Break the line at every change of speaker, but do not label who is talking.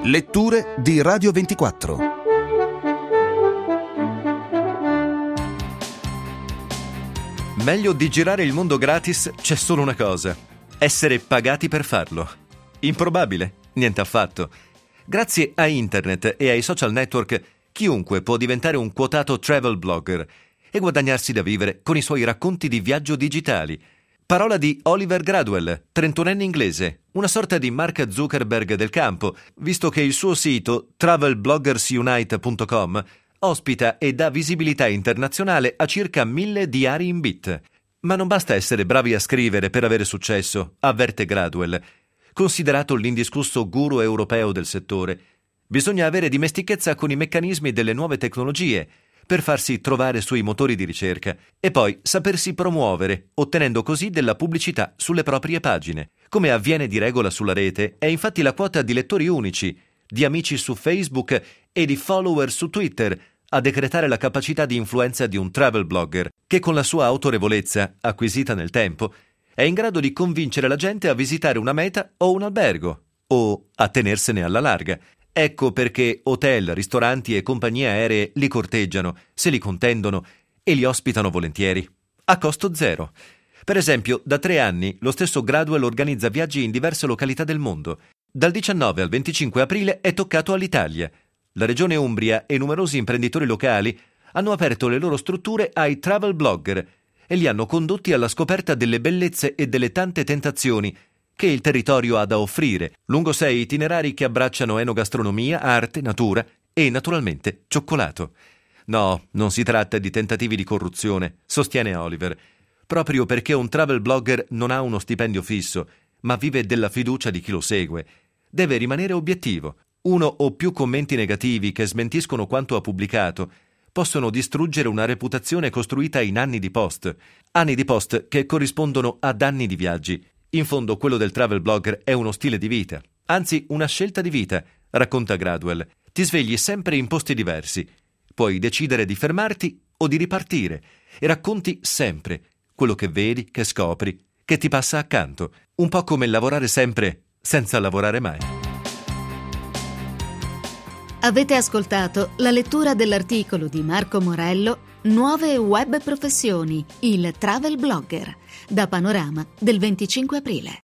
Letture di Radio 24.
Meglio di girare il mondo gratis c'è solo una cosa: essere pagati per farlo. Improbabile? Niente affatto. Grazie a internet e ai social network, chiunque può diventare un quotato travel blogger e guadagnarsi da vivere con i suoi racconti di viaggio digitali. Parola di Oliver Gradwell, 31enne inglese, una sorta di Mark Zuckerberg del campo, visto che il suo sito travelbloggersunite.com ospita e dà visibilità internazionale a circa 1000 diari in bit. Ma non basta essere bravi a scrivere per avere successo, avverte Gradwell. Considerato l'indiscusso guru europeo del settore, bisogna avere dimestichezza con i meccanismi delle nuove tecnologie per farsi trovare sui motori di ricerca e poi sapersi promuovere, ottenendo così della pubblicità sulle proprie pagine. Come avviene di regola sulla rete, è infatti la quota di lettori unici, di amici su Facebook e di follower su Twitter a decretare la capacità di influenza di un travel blogger che, con la sua autorevolezza acquisita nel tempo, è in grado di convincere la gente a visitare una meta o un albergo, o a tenersene alla larga. Ecco perché hotel, ristoranti e compagnie aeree li corteggiano, se li contendono e li ospitano volentieri, a costo zero. Per esempio, da 3 anni lo stesso Gradwell organizza viaggi in diverse località del mondo. Dal 19 al 25 aprile è toccato all'Italia. La regione Umbria e numerosi imprenditori locali hanno aperto le loro strutture ai travel blogger e li hanno condotti alla scoperta delle bellezze e delle tante tentazioni che il territorio ha da offrire, lungo 6 itinerari che abbracciano enogastronomia, arte, natura e, naturalmente, cioccolato. No, non si tratta di tentativi di corruzione, sostiene Oliver, proprio perché un travel blogger non ha uno stipendio fisso, ma vive della fiducia di chi lo segue. Deve rimanere obiettivo. 1 o più commenti negativi che smentiscono quanto ha pubblicato possono distruggere una reputazione costruita in anni di post che corrispondono ad anni di viaggi. In fondo quello del travel blogger è uno stile di vita, anzi una scelta di vita, racconta Gradwell. Ti svegli sempre in posti diversi. Puoi decidere di fermarti o di ripartire e racconti sempre quello che vedi, che scopri, che ti passa accanto. Un po' come lavorare sempre senza lavorare mai.
Avete ascoltato la lettura dell'articolo di Marco Morello Nuove web professioni, il travel blogger, da Panorama del 25 aprile.